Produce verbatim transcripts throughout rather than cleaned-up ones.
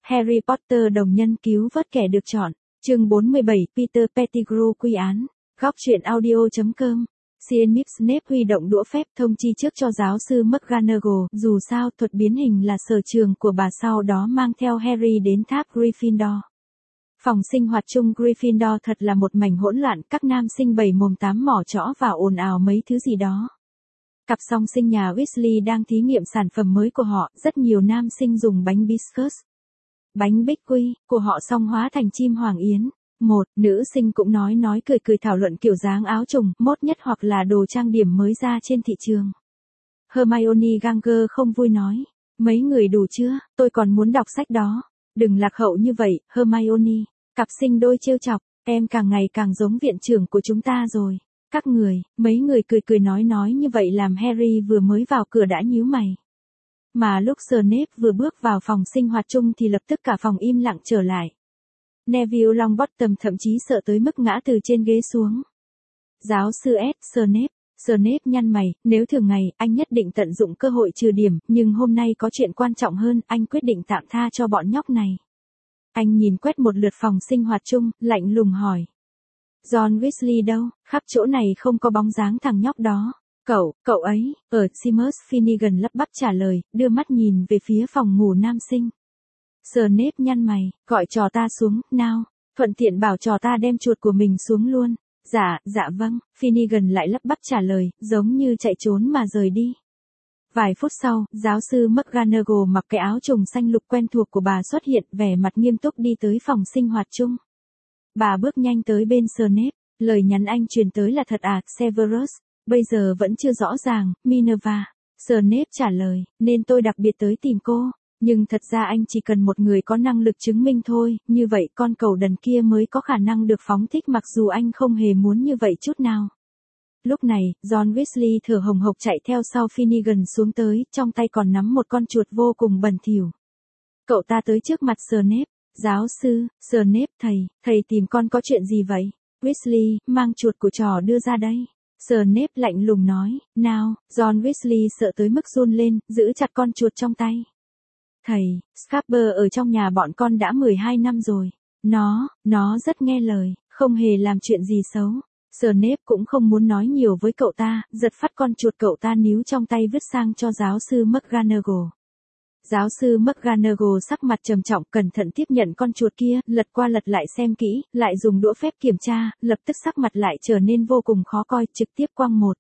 Harry Potter đồng nhân cứu vớt kẻ được chọn. Chương bốn mươi bảy, Peter Pettigrew quy án. Góc truyện audio chấm com. Seamus Snape huy động đũa phép thông chi trước cho giáo sư McGonagall, dù sao thuật biến hình là sở trường của bà, sau đó mang theo Harry đến tháp Gryffindor. Phòng sinh hoạt chung Gryffindor thật là một mảnh hỗn loạn, các nam sinh bảy mồm tám mỏ chõ và ồn ào mấy thứ gì đó. Cặp song sinh nhà Weasley đang thí nghiệm sản phẩm mới của họ, rất nhiều nam sinh dùng bánh biscuits, bánh bích quy của họ xong hóa thành chim hoàng yến. Một nữ sinh cũng nói nói cười cười thảo luận kiểu dáng áo trùng, mốt nhất hoặc là đồ trang điểm mới ra trên thị trường. Hermione Granger không vui nói, mấy người đủ chưa, tôi còn muốn đọc sách đó. Đừng lạc hậu như vậy, Hermione. Cặp sinh đôi trêu chọc, em càng ngày càng giống viện trưởng của chúng ta rồi. Các người, mấy người cười cười nói nói như vậy làm Harry vừa mới vào cửa đã nhíu mày. Mà lúc Snape vừa bước vào phòng sinh hoạt chung thì lập tức cả phòng im lặng trở lại. Neville Longbottom thậm chí sợ tới mức ngã từ trên ghế xuống. Giáo sư S. Snape. Snape nhăn mày, nếu thường ngày, anh nhất định tận dụng cơ hội trừ điểm, nhưng hôm nay có chuyện quan trọng hơn, anh quyết định tạm tha cho bọn nhóc này. Anh nhìn quét một lượt phòng sinh hoạt chung, lạnh lùng hỏi. John Weasley đâu, khắp chỗ này không có bóng dáng thằng nhóc đó. Cậu, cậu ấy, ở Seamus Finnegan lắp bắp trả lời, đưa mắt nhìn về phía phòng ngủ nam sinh. Snape nhăn mày, gọi trò ta xuống, nào, thuận tiện bảo trò ta đem chuột của mình xuống luôn. Dạ, dạ vâng, Finnegan lại lắp bắp trả lời, giống như chạy trốn mà rời đi. Vài phút sau, giáo sư McGonagall mặc cái áo trùng xanh lục quen thuộc của bà xuất hiện, vẻ mặt nghiêm túc đi tới phòng sinh hoạt chung. Bà bước nhanh tới bên Snape, lời nhắn anh truyền tới là thật à, Severus, bây giờ vẫn chưa rõ ràng, Minerva. Snape trả lời, nên tôi đặc biệt tới tìm cô, nhưng thật ra anh chỉ cần một người có năng lực chứng minh thôi, như vậy con cẩu đần kia mới có khả năng được phóng thích mặc dù anh không hề muốn như vậy chút nào. Lúc này, John Weasley thở hồng hộc chạy theo sau Finnegan xuống tới, trong tay còn nắm một con chuột vô cùng bẩn thỉu. Cậu ta tới trước mặt Snape, giáo sư, Snape thầy, thầy tìm con có chuyện gì vậy? Weasley, mang chuột của trò đưa ra đây. Snape lạnh lùng nói, nào, John Weasley sợ tới mức run lên, giữ chặt con chuột trong tay. Thầy, Scarper ở trong nhà bọn con đã mười hai năm rồi. Nó, nó rất nghe lời, không hề làm chuyện gì xấu. Snape cũng không muốn nói nhiều với cậu ta, giật phát con chuột cậu ta níu trong tay vứt sang cho giáo sư McGonagall. Giáo sư McGonagall sắc mặt trầm trọng cẩn thận tiếp nhận con chuột kia, lật qua lật lại xem kỹ, lại dùng đũa phép kiểm tra, lập tức sắc mặt lại trở nên vô cùng khó coi, trực tiếp quăng một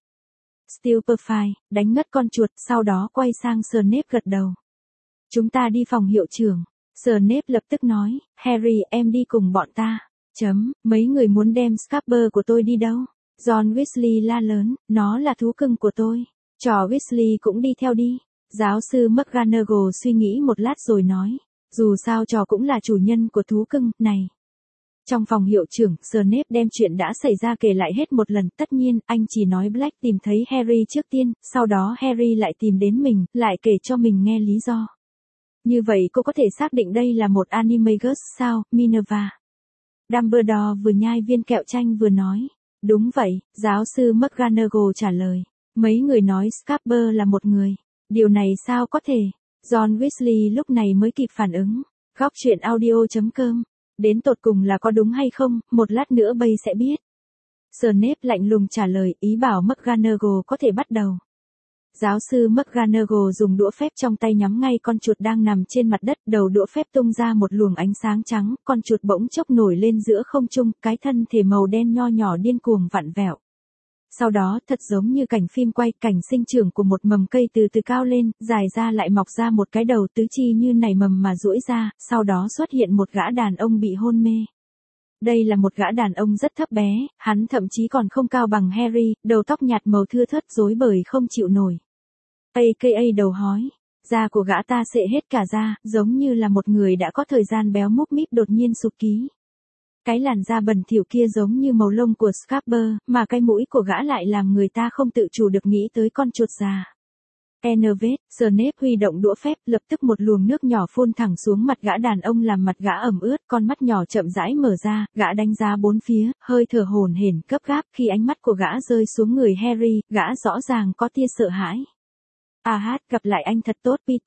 Stupefy, đánh ngất con chuột, sau đó quay sang Snape gật đầu. Chúng ta đi phòng hiệu trưởng. Snape lập tức nói, Harry em đi cùng bọn ta. Chấm, mấy người muốn đem Scarper của tôi đi đâu? John Weasley la lớn, nó là thú cưng của tôi. Trò Weasley cũng đi theo đi. Giáo sư McGonagall suy nghĩ một lát rồi nói, dù sao trò cũng là chủ nhân của thú cưng, này. Trong phòng hiệu trưởng, Snape đem chuyện đã xảy ra kể lại hết một lần, tất nhiên, anh chỉ nói Black tìm thấy Harry trước tiên, sau đó Harry lại tìm đến mình, lại kể cho mình nghe lý do. Như vậy cô có thể xác định đây là một Animagus sao, Minerva? Dumbledore vừa nhai viên kẹo chanh vừa nói. Đúng vậy, giáo sư McGonagall trả lời. Mấy người nói Scarper là một người. Điều này sao có thể? John Weasley lúc này mới kịp phản ứng. Góc truyện audio chấm com. Đến tột cùng là có đúng hay không, một lát nữa bây sẽ biết. Snape lạnh lùng trả lời, ý bảo McGonagall có thể bắt đầu. Giáo sư McGonagall dùng đũa phép trong tay nhắm ngay con chuột đang nằm trên mặt đất, đầu đũa phép tung ra một luồng ánh sáng trắng, con chuột bỗng chốc nổi lên giữa không trung, cái thân thể màu đen nho nhỏ điên cuồng vặn vẹo. Sau đó, thật giống như cảnh phim quay, cảnh sinh trưởng của một mầm cây từ từ cao lên, dài ra lại mọc ra một cái đầu tứ chi như nảy mầm mà duỗi ra, sau đó xuất hiện một gã đàn ông bị hôn mê. Đây là một gã đàn ông rất thấp bé, hắn thậm chí còn không cao bằng Harry, đầu tóc nhạt màu thưa thớt rối bời không chịu nổi. a ca a đầu hói, da của gã ta xệ hết cả da, giống như là một người đã có thời gian béo múp míp đột nhiên sụp ký. Cái làn da bẩn thỉu kia giống như màu lông của Scarper, mà cái mũi của gã lại làm người ta không tự chủ được nghĩ tới con chuột già. Enervate, Snape huy động đũa phép, lập tức một luồng nước nhỏ phun thẳng xuống mặt gã đàn ông làm mặt gã ẩm ướt, con mắt nhỏ chậm rãi mở ra, gã đánh giá bốn phía, hơi thở hổn hển, gấp gáp, khi ánh mắt của gã rơi xuống người Harry, gã rõ ràng có tia sợ hãi. À hát, gặp lại anh thật tốt Peter.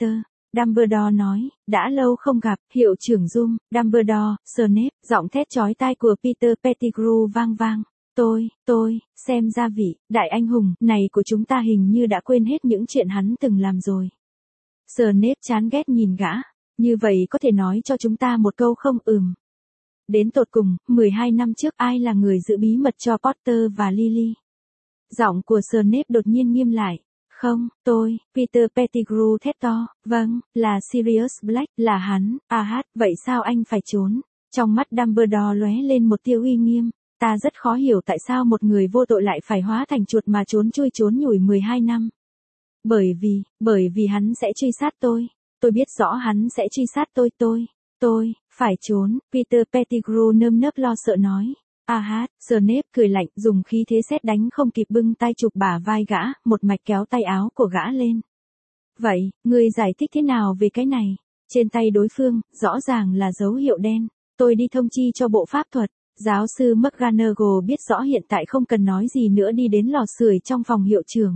Dumbledore nói, đã lâu không gặp, hiệu trưởng Zoom, Dumbledore, Snape, giọng thét chói tai của Peter Pettigrew vang vang. Tôi, tôi, xem ra vị, đại anh hùng, này của chúng ta hình như đã quên hết những chuyện hắn từng làm rồi. Snape chán ghét nhìn gã, như vậy có thể nói cho chúng ta một câu không? Ừm. Đến tột cùng, mười hai năm trước ai là người giữ bí mật cho Potter và Lily? Giọng của Snape đột nhiên nghiêm lại. Không, tôi, Peter Pettigrew thét to, vâng, là Sirius Black, là hắn, à hát, vậy sao anh phải trốn? Trong mắt Dumbledore lóe lên một tia uy nghiêm, ta rất khó hiểu tại sao một người vô tội lại phải hóa thành chuột mà trốn chui trốn nhủi mười hai năm. Bởi vì, bởi vì hắn sẽ truy sát tôi, tôi biết rõ hắn sẽ truy sát tôi, tôi, tôi, phải trốn, Peter Pettigrew nơm nớp lo sợ nói. À hát, Snape cười lạnh, dùng khí thế sét đánh không kịp bưng tay chụp bả vai gã, một mạch kéo tay áo của gã lên. Vậy, ngươi giải thích thế nào về cái này? Trên tay đối phương, rõ ràng là dấu hiệu đen. Tôi đi thông chi cho bộ pháp thuật. Giáo sư McGonagall biết rõ hiện tại không cần nói gì nữa đi đến lò sưởi trong phòng hiệu trưởng.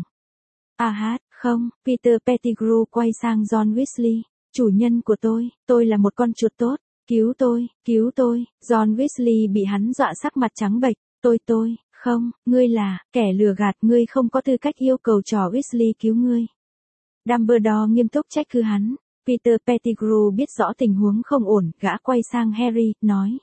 À hát, không, Peter Pettigrew quay sang John Weasley. Chủ nhân của tôi, tôi là một con chuột tốt. Cứu tôi, cứu tôi, John Weasley bị hắn dọa sắc mặt trắng bệch, tôi tôi, không, ngươi là, kẻ lừa gạt, ngươi không có tư cách yêu cầu trò Weasley cứu ngươi. Dumbledore nghiêm túc trách cứ hắn, Peter Pettigrew biết rõ tình huống không ổn, gã quay sang Harry, nói.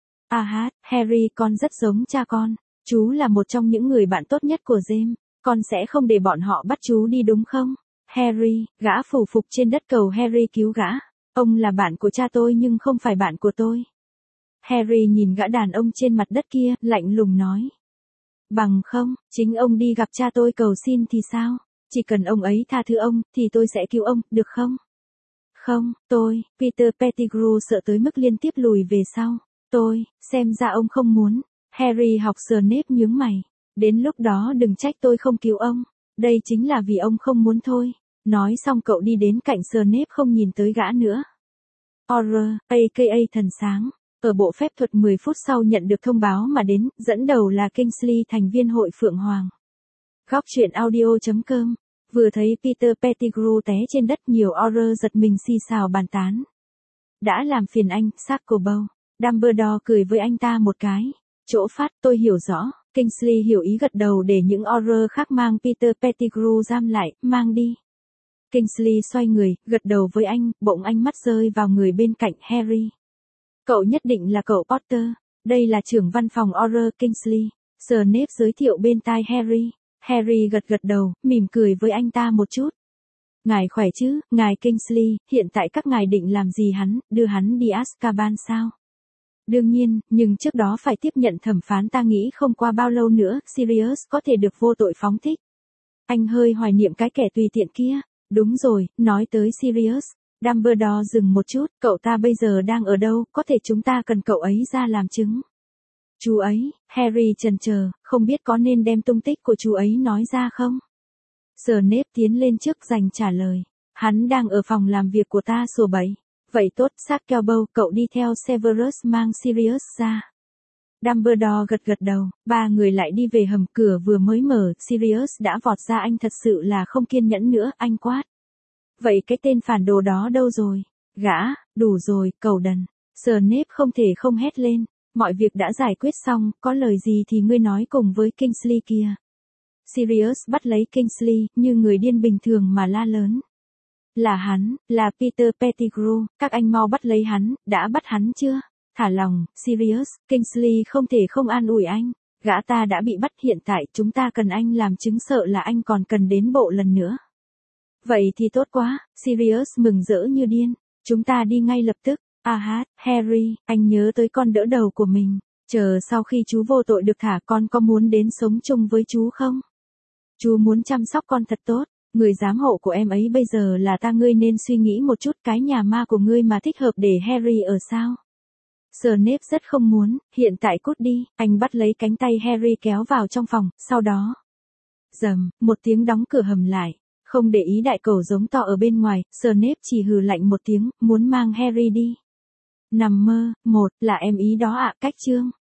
À hát, Harry con rất giống cha con, chú là một trong những người bạn tốt nhất của James, con sẽ không để bọn họ bắt chú đi đúng không? Harry, gã phủ phục trên đất cầu Harry cứu gã. Ông là bạn của cha tôi nhưng không phải bạn của tôi. Harry nhìn gã đàn ông trên mặt đất kia, lạnh lùng nói. Bằng không, chính ông đi gặp cha tôi cầu xin thì sao? Chỉ cần ông ấy tha thứ ông, thì tôi sẽ cứu ông, được không? Không, tôi, Peter Pettigrew sợ tới mức liên tiếp lùi về sau. Tôi, xem ra ông không muốn. Harry học Snape nhướng mày. Đến lúc đó đừng trách tôi không cứu ông. Đây chính là vì ông không muốn thôi. Nói xong cậu đi đến cạnh Snape không nhìn tới gã nữa. Auror, a ca a thần sáng, ở bộ phép thuật mười phút sau nhận được thông báo mà đến, dẫn đầu là Kingsley thành viên hội Phượng Hoàng. Góc truyện audio chấm com, vừa thấy Peter Pettigrew té trên đất nhiều Auror giật mình xì xào bàn tán. Đã làm phiền anh, Saccobow. Dumbledore cười với anh ta một cái. Chỗ phát, tôi hiểu rõ. Kingsley hiểu ý gật đầu để những Auror khác mang Peter Pettigrew giam lại, mang đi. Kingsley xoay người, gật đầu với anh, bỗng ánh mắt rơi vào người bên cạnh Harry. Cậu nhất định là cậu Potter, đây là trưởng văn phòng Auror Kingsley. Snape giới thiệu bên tai Harry. Harry gật gật đầu, mỉm cười với anh ta một chút. Ngài khỏe chứ, ngài Kingsley, hiện tại các ngài định làm gì hắn, đưa hắn đi Azkaban sao? Đương nhiên, nhưng trước đó phải tiếp nhận thẩm phán, ta nghĩ không qua bao lâu nữa, Sirius có thể được vô tội phóng thích. Anh hơi hoài niệm cái kẻ tùy tiện kia. Đúng rồi, nói tới Sirius, Dumbledore dừng một chút, cậu ta bây giờ đang ở đâu, có thể chúng ta cần cậu ấy ra làm chứng. Chú ấy, Harry chần chờ, không biết có nên đem tung tích của chú ấy nói ra không? Snape tiến lên trước dành trả lời, hắn đang ở phòng làm việc của ta sổ bảy. Vậy tốt, Saccobow, cậu đi theo Severus mang Sirius ra. Dumbledore gật gật đầu, ba người lại đi về hầm, cửa vừa mới mở, Sirius đã vọt ra, anh thật sự là không kiên nhẫn nữa, anh quát. Vậy cái tên phản đồ đó đâu rồi? Gã, đủ rồi, cầu đần. Snape không thể không hét lên, mọi việc đã giải quyết xong, có lời gì thì ngươi nói cùng với Kingsley kia. Sirius bắt lấy Kingsley, như người điên bình thường mà la lớn. Là hắn, là Peter Pettigrew, các anh mau bắt lấy hắn, đã bắt hắn chưa? Thả lòng, Sirius, Kingsley không thể không an ủi anh. Gã ta đã bị bắt, hiện tại chúng ta cần anh làm chứng, sợ là anh còn cần đến bộ lần nữa. Vậy thì tốt quá, Sirius mừng rỡ như điên. Chúng ta đi ngay lập tức. À hát, Harry, anh nhớ tới con đỡ đầu của mình. Chờ sau khi chú vô tội được thả, con có muốn đến sống chung với chú không? Chú muốn chăm sóc con thật tốt. Người giám hộ của em ấy bây giờ là ta, ngươi nên suy nghĩ một chút, cái nhà ma của ngươi mà thích hợp để Harry ở sao? Snape rất không muốn, hiện tại cút đi, anh bắt lấy cánh tay Harry kéo vào trong phòng, sau đó. Dầm, một tiếng đóng cửa hầm lại, không để ý đại cầu giống to ở bên ngoài, Snape chỉ hừ lạnh một tiếng, muốn mang Harry đi. Nằm mơ, một, là em ý đó ạ, cách chương.